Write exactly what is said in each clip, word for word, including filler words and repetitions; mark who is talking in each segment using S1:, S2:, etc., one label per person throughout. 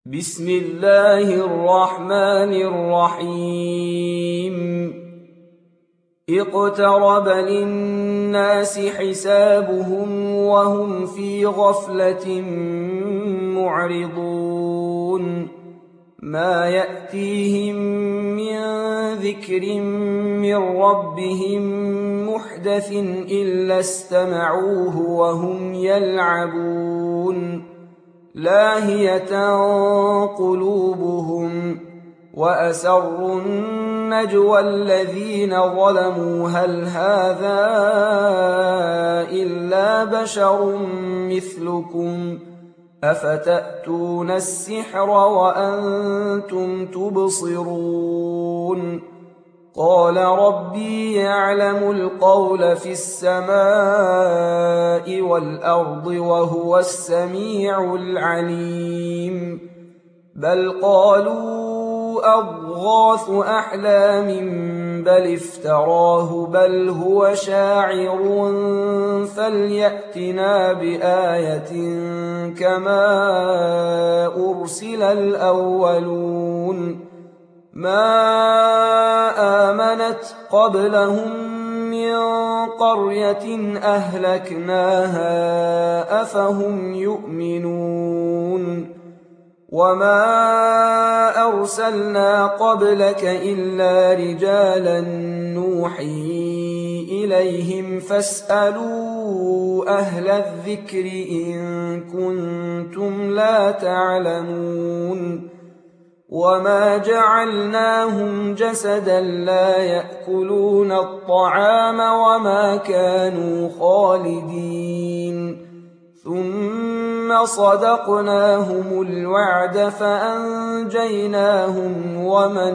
S1: بسم الله الرحمن الرحيم اقترب للناس حسابهم وهم في غفلة معرضون ما يأتيهم من ذكر من ربهم محدث إلا استمعوه وهم يلعبون لاهية قلوبهم وأسروا النجوى الذين ظلموا هل هذا إلا بشر مثلكم أفتأتون السحر وأنتم تبصرون قال ربي يعلم القول في السماء والأرض وهو السميع العليم بل قالوا أضغاث أحلام بل افتراه بل هو شاعر فليأتنا بآية كما أرسل الأولون ما آمنت قبلهم من قرية أهلكناها أفهم يؤمنون وما أرسلنا قبلك إلا رجالا نوحي إليهم فاسألوا أهل الذكر إن كنتم لا تعلمون وما جعلناهم جسدا لا يأكلون الطعام وما كانوا خالدين ثم صدقناهم الوعد فأنجيناهم ومن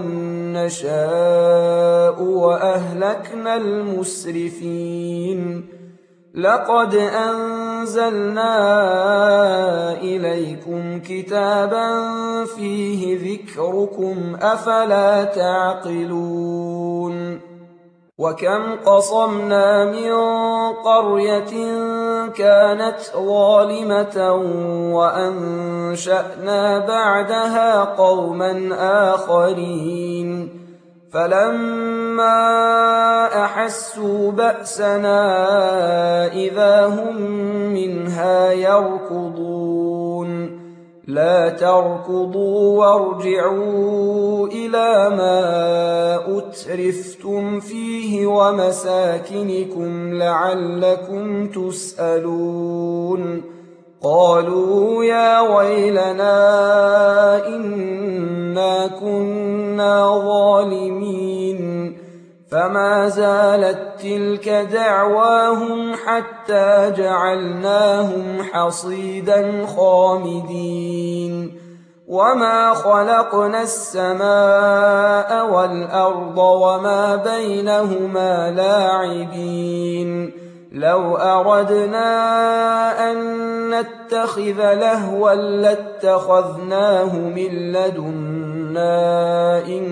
S1: نشاء وأهلكنا المسرفين لقد أنزلنا إليكم كتابا فيه ذكركم أفلا تعقلون وكم قصمنا من قرية كانت ظالمة وأنشأنا بعدها قوما آخرين فلما أحسوا بأسنا إذا هم منها يركضون لا تركضوا وارجعوا إلى ما أترفتم فيه ومساكنكم لعلكم تسألون قالوا يا ويلنا إنا كنا ظالمين فما زالت تلك دعواهم حتى جعلناهم حصيدا خامدين وما خلقنا السماء والأرض وما بينهما لاعبين لو أردنا أن نتخذ لهوا لاتخذناه من لدنا إن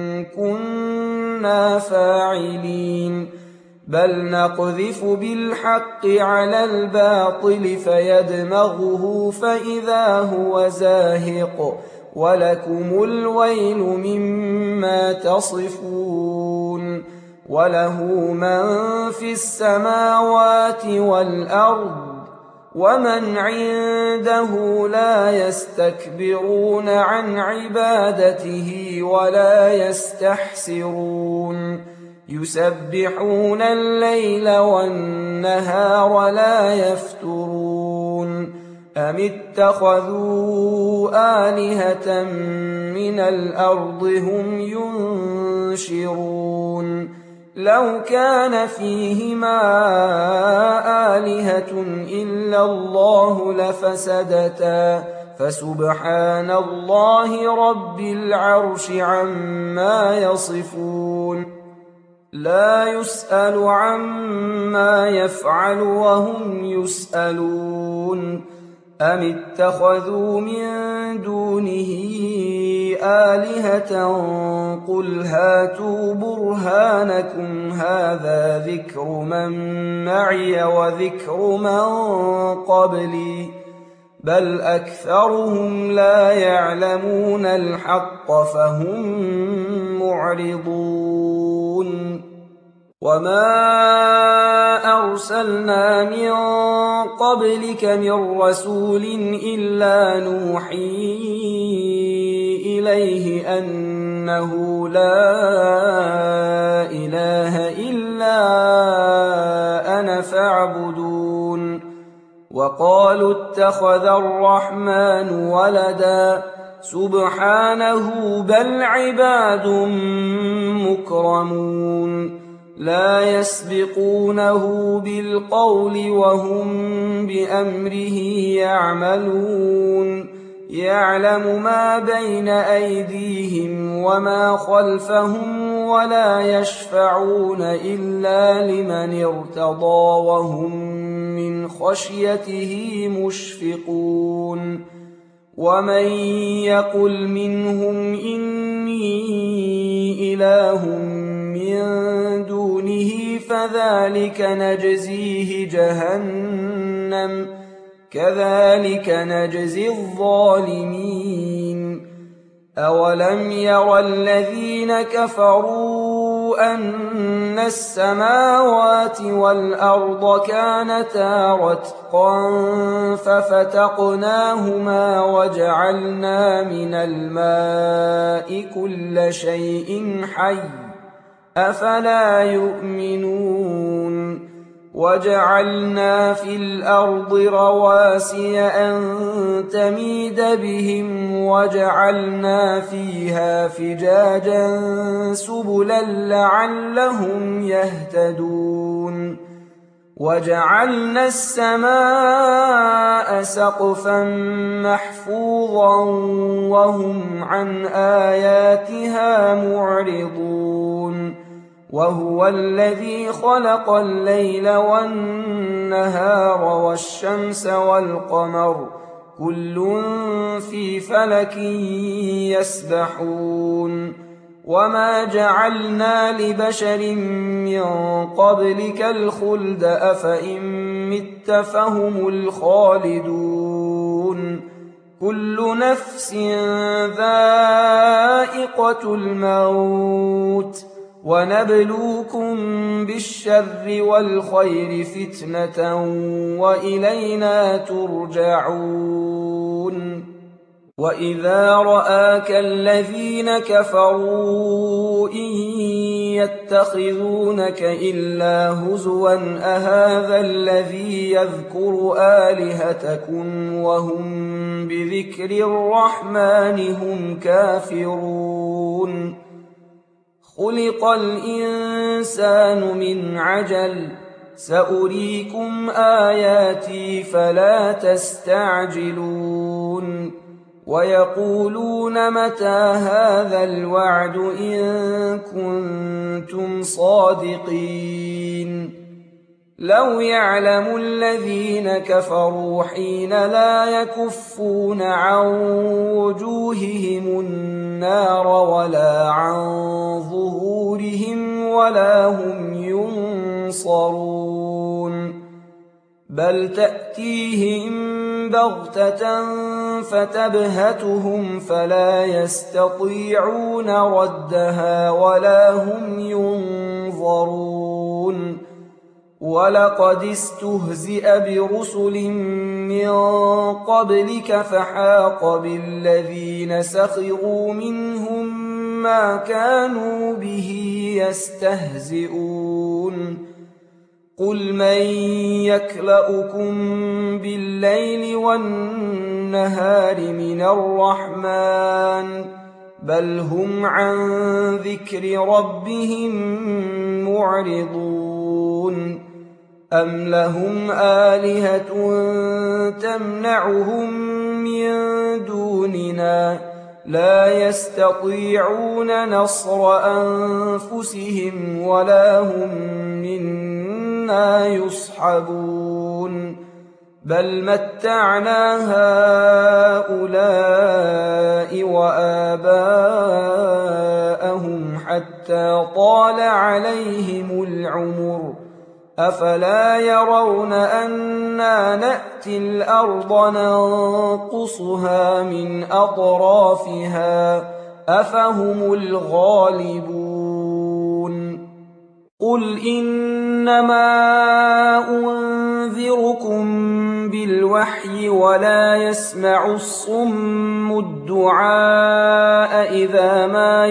S1: كنا فاعلين بل نقذف بالحق على الباطل فيدمغه فإذا هو زاهق ولكم الويل مما تصفون وله من في السماوات والأرض ومن عنده لا يستكبرون عن عبادته ولا يستحسرون يسبحون الليل والنهار لا يفترون أم اتخذوا آلهة من الأرض هم ينشرون لو كان فيهما آلهة إلا الله لفسدتا فسبحان الله رب العرش عما يصفون لا يسأل عما يفعل وهم يسألون أم اتخذوا من دونه آلهة قل هاتوا برهانكم هذا ذكر من معي وذكر من قبلي بل أكثرهم لا يعلمون الحق فهم معرضون وما أرسلنا من قبلك من رسول إلا نوحي إليه أنه لا إله إلا أنا فاعبدون وقالوا اتخذ الرحمن ولدا سبحانه بل عباد مكرمون لا يسبقونه بالقول وهم بأمره يعملون يعلم ما بين أيديهم وما خلفهم ولا يشفعون إلا لمن ارتضى وهم من خشيته مشفقون ومن يقل منهم إني إله من دونه فذلك نجزيه جهنم كذلك نجزي الظالمين أولم ير الذين كفروا أن السماوات والأرض كانتا رتقا ففتقناهما وجعلنا من الماء كل شيء حي أفلا يؤمنون وجعلنا في الأرض رواسي أن تميد بهم وجعلنا فيها فجاجا سبلا لعلهم يهتدون وجعلنا السماء سقفا محفوظا وهم عن آياتها معرضون وهو الذي خلق الليل والنهار والشمس والقمر كل في فلك يسبحون وما جعلنا لبشر من قبلك الخلد أفإن مت فهم الخالدون كل نفس ذائقة الموت ونبلوكم بالشر والخير فتنة وإلينا ترجعون وإذا رآك الذين كفروا إن يتخذونك إلا هزوا أهذا الذي يذكر آلهتكم وهم بذكر الرحمن هم كافرون خلق الإنسان من عجل سأريكم آياتي فلا تستعجلون ويقولون متى هذا الوعد إن كنتم صادقين لو يعلم الذين كفروا حين لا يكفون عن وجوههم النار ولا عن ظهورهم ولا هم ينصرون بل تأتيهم بغتة فتبهتهم فلا يستطيعون ردها ولا هم ينظرون ولقد استهزئ برسل من قبلك فحاق بالذين سخروا منهم ما كانوا به يستهزئون قل من يكلؤكم بالليل والنهار من الرحمن بل هم عن ذكر ربهم معرضون أم لهم آلهة تمنعهم من دوننا لا يستطيعون نصر أنفسهم ولا هم منا يصحبون بل متعنا هؤلاء وآباءهم حتى طال عليهم العمر أفلا يرون أنا نأتي الأرض ننقصها من أطرافها أفهم الغالبون قل إنما أنذركم بالوحي ولا يسمع الصم الدعاء إذا ما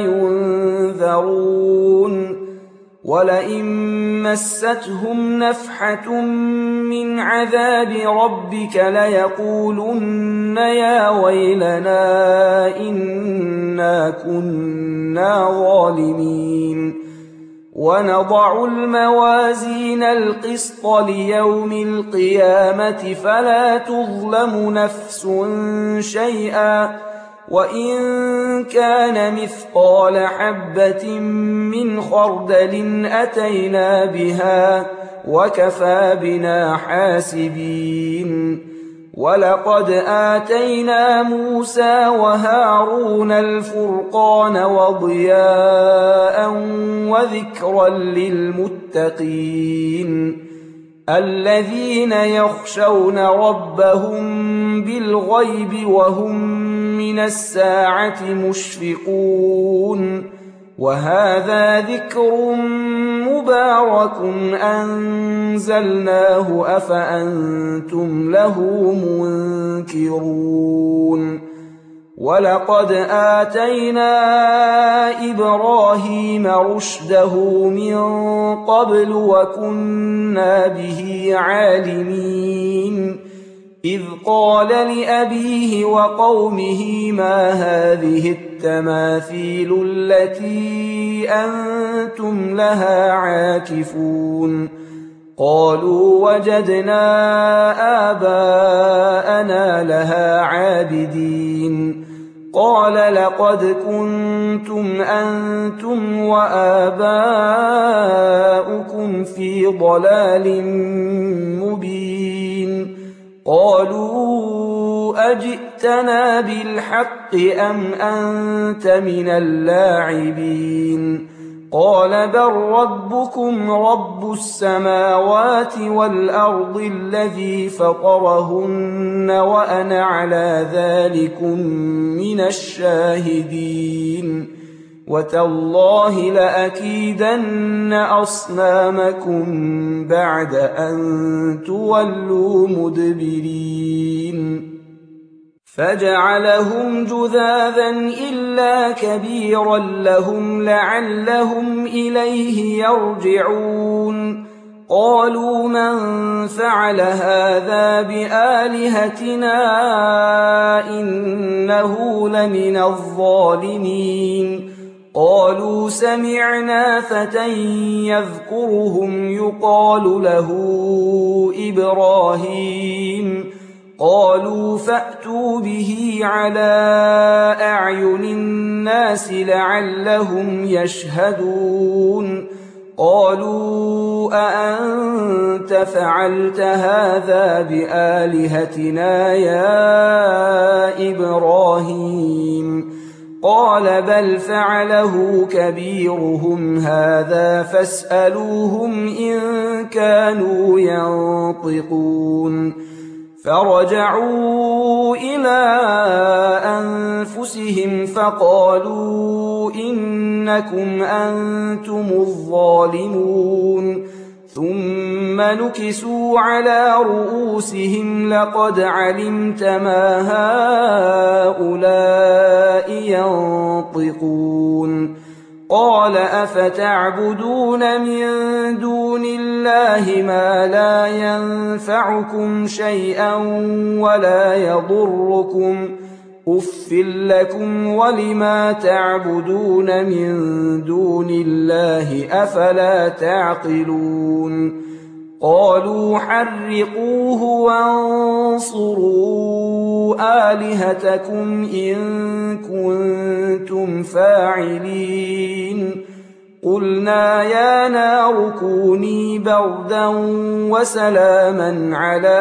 S1: ينذرون ولئن مستهم نفحة من عذاب ربك ليقولن يا ويلنا إنا كنا ظالمين ونضع الموازين القسط ليوم القيامة فلا تظلم نفس شيئا وإن كان مثقال حبة من خردل أتينا بها وكفى بنا حاسبين ولقد آتينا موسى وهارون الفرقان وضياء وذكرا للمتقين الذين يخشون ربهم بالغيب وهم من الساعة مشفقون وهذا ذكر مبارك أنزلناه أفأنتم له منكرون ولقد آتينا إبراهيم رشده من قبل وكنا به عالمين إذ قال لأبيه وقومه ما هذه التماثيل التي أنتم لها عاكفون قالوا وجدنا آباءنا لها عابدين قال لقد كنتم أنتم وآباؤكم في ضلال مبين قالوا أجئتنا بالحق أم أنت من اللاعبين قال بل ربكم رب السماوات والأرض الذي فطرهن وأنا على ذلكم من الشاهدين وتالله لأكيدن أصنامكم بعد أن تولوا مدبرين فجعلهم جذاذا إلا كبيرا لهم لعلهم إليه يرجعون قالوا من فعل هذا بآلهتنا إنه لمن الظالمين قالوا سمعنا فتى يذكرهم يقال له إبراهيم قالوا فأتوا به على أعين الناس لعلهم يشهدون قالوا أأنت فعلت هذا بآلهتنا يا إبراهيم قال بل فعله كبيرهم هذا فاسألوهم إن كانوا ينطقون فرجعوا إلى أنفسهم فقالوا إنكم أنتم الظالمون ثم نكسوا على رؤوسهم لقد علمت ما هؤلاء ينطقون قال أفتعبدون من دون الله ما لا ينفعكم شيئا ولا يضركم أف لكم ولما تعبدون من دون الله أفلا تعقلون قالوا حرقوه وانصروا آلهتكم إن كنتم فاعلين قلنا يا نار كوني بردا وسلاما على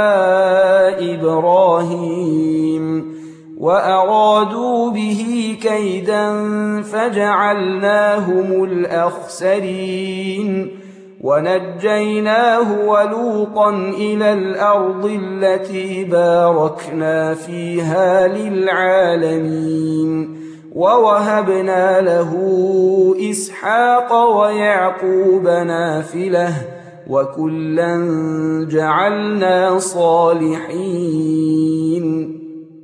S1: إبراهيم وأرادوا به كيدا فجعلناهم الأخسرين ونجيناه ولوطا إلى الأرض التي باركنا فيها للعالمين ووهبنا له إسحاق ويعقوب نافلة وكلا جعلنا صالحين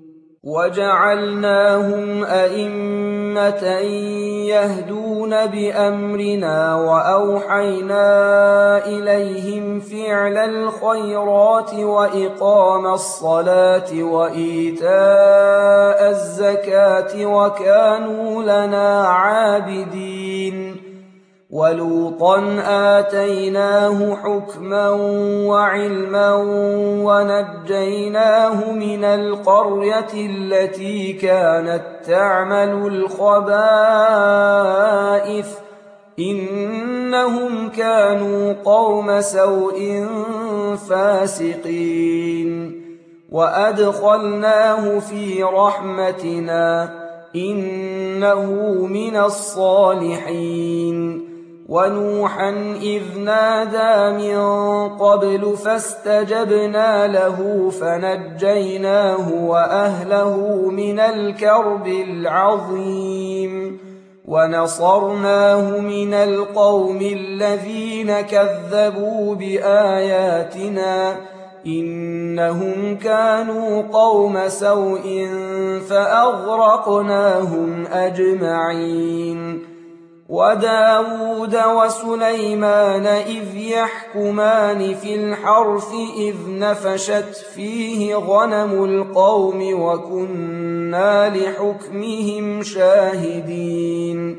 S1: وجعلناهم أئمة يهدون بأمرنا وأوحينا إليهم فعل الخيرات وإقام الصلاة وإيتاء الزكاة وكانوا لنا عابدين ولوطا آتيناه حكما وعلما ونجيناه من القرية التي كانت تعمل الخبائث إنهم كانوا قوم سوء فاسقين وأدخلناه في رحمتنا إنه من الصالحين ونوحا إذ نادى من قبل فاستجبنا له فنجيناه وأهله من الكرب العظيم ونصرناه من القوم الذين كذبوا بآياتنا إنهم كانوا قوم سوء فأغرقناهم أجمعين وداود وسليمان إذ يحكمان في الحرث إذ نفشت فيه غنم القوم وكنا لحكمهم شاهدين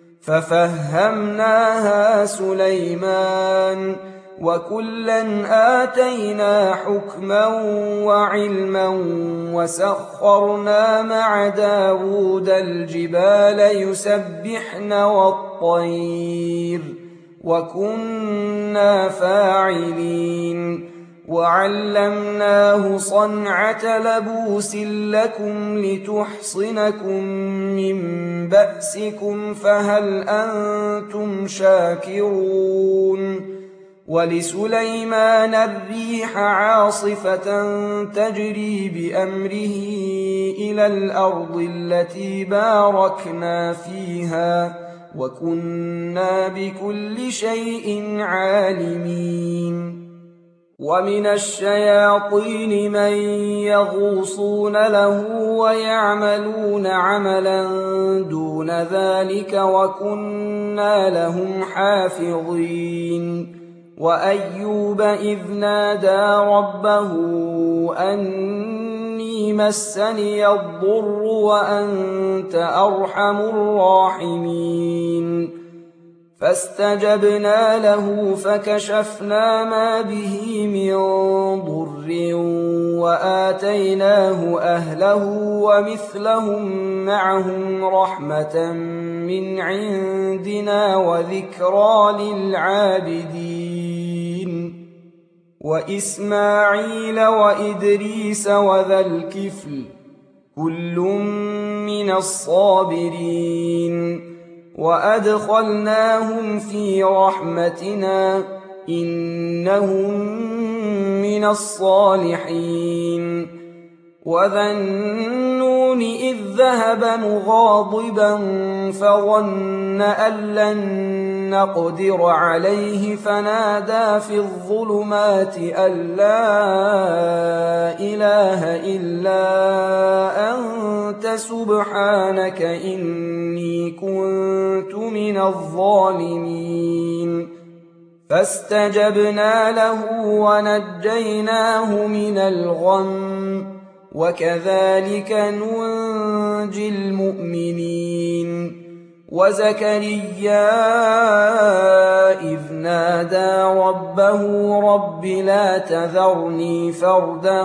S1: ففهمناها سليمان وكلا آتينا حكما وعلما وسخرنا مع داود الجبال يسبحن والطير وكنا فاعلين وعلمناه صنعة لبوس لكم لتحصنكم من بأسكم فهل أنتم شاكرون ولسليمان الريح عاصفة تجري بأمره إلى الأرض التي باركنا فيها وكنا بكل شيء عالمين ومن الشياطين من يغوصون له ويعملون عملا دون ذلك وكنا لهم حافظين وأيوب إذ نادى ربه أني مسني الضر وأنت أرحم الراحمين فاستجبنا له فكشفنا ما به من ضر وآتيناه أهله ومثلهم معهم رحمة من عندنا وذكرى للعابدين وإسماعيل وإدريس وذا الكفل كل من الصابرين وأدخلناهم في رحمتنا إنهم من الصالحين وذا النون إذ ذهب مغاضبا فظن أن لن نقدر عليه فنادى في الظلمات أن لا إله إلا أنت سبحانك إني كنت من الظالمين فاستجبنا له ونجيناه من الغم وكذلك ننجي المؤمنين وزكريا إذ نادى ربه رب لا تذرني فردا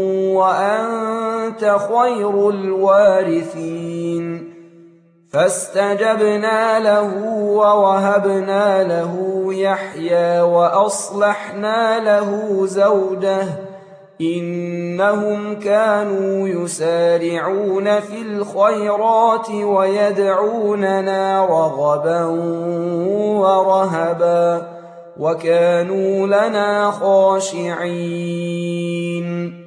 S1: وأنت خير الوارثين فاستجبنا له ووهبنا له يحيى وأصلحنا له زوجه إنهم كانوا يسارعون في الخيرات ويدعوننا رغبا ورهبا وكانوا لنا خاشعين.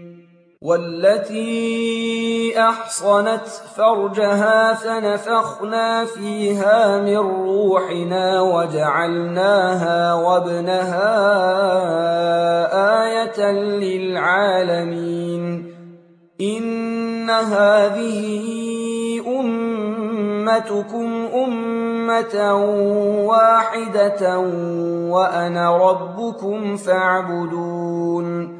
S1: والتي أحصنت فرجها فنفخنا فيها من روحنا وجعلناها وابنها آية للعالمين. إن هذه أمتكم أمة واحدة وأنا ربكم فاعبدون.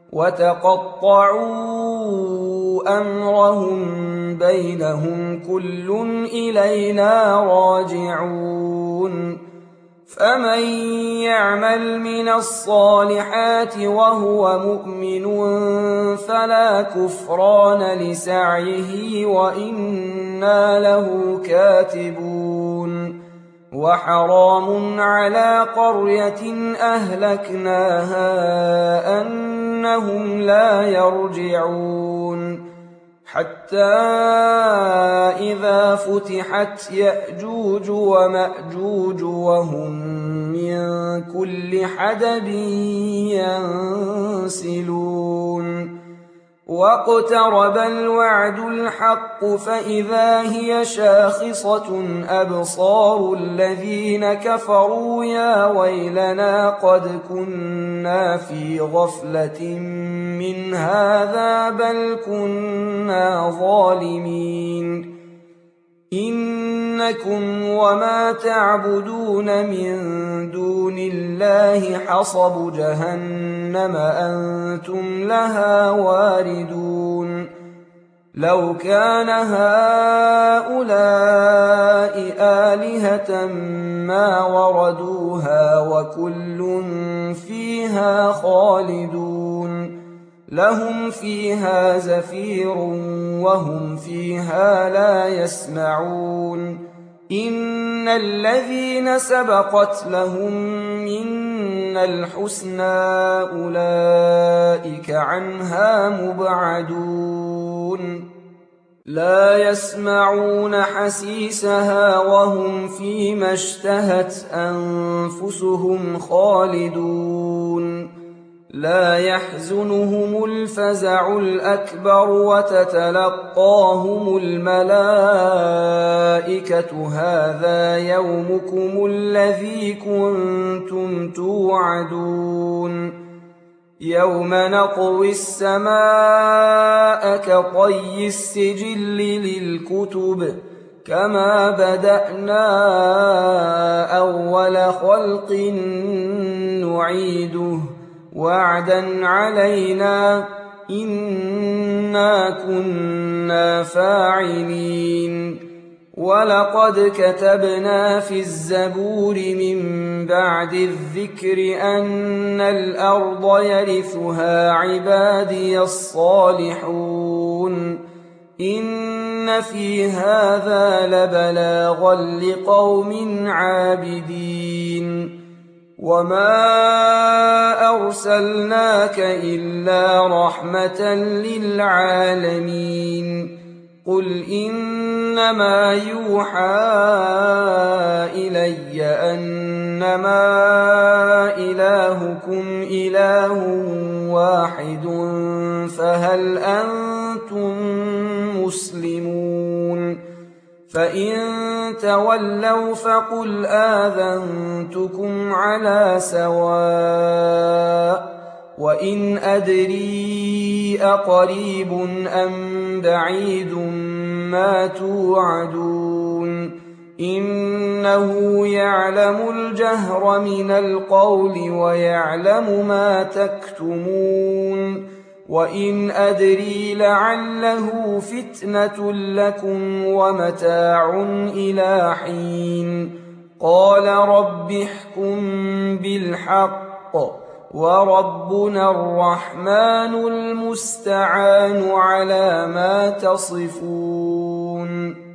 S1: وتقطعوا أمرهم بينهم كل إلينا راجعون. فمن يعمل من الصالحات وهو مؤمن فلا كفران لسعيه وإنا له كاتبون. وحرام على قرية أهلكناها أنهم لا يرجعون. حتى إذا فتحت يأجوج ومأجوج وهم من كل حدب ينسلون. واقترب الوعد الحق فإذا هي شاخصة أبصار الذين كفروا يا ويلنا قد كنا في غفلة من هذا بل كنا ظالمين. إنكم وما تعبدون من دون الله حصب جهنم أنتم لها واردون. لو كان هؤلاء آلهة ما وردوها وكل فيها خالدون. لهم فيها زفير وهم فيها لا يسمعون. إن الذين سبقت لهم منا الحسنى أولئك عنها مبعدون. لا يسمعون حسيسها وهم فيما اشتهت أنفسهم خالدون. لا يحزنهم الفزع الأكبر وتتلقاهم الملائكة هذا يومكم الذي كنتم توعدون. يوم نطوي السماء كطي السجل للكتب كما بدأنا أول خلق نعيده وعدا علينا إنا كنا فاعلين. ولقد كتبنا في الزبور من بعد الذكر أن الأرض يرثها عبادي الصالحون. إن في هذا لبلاغا لقوم عابدين. وما أرسلناك إلا رحمة للعالمين. قل إنما يوحى إلي أنما إلهكم إله واحد فهل أنتم مسلمون؟ فإن تولوا فقل آذنتكم على سواء. وإن أدري أقريب أم بعيد ما توعدون إنه يعلم الجهر من القول ويعلم ما تكتمون. وإن أدري لعله فتنة لكم ومتاع إلى حين. قال رب احكم بالحق وربنا الرحمن المستعان على ما تصفون.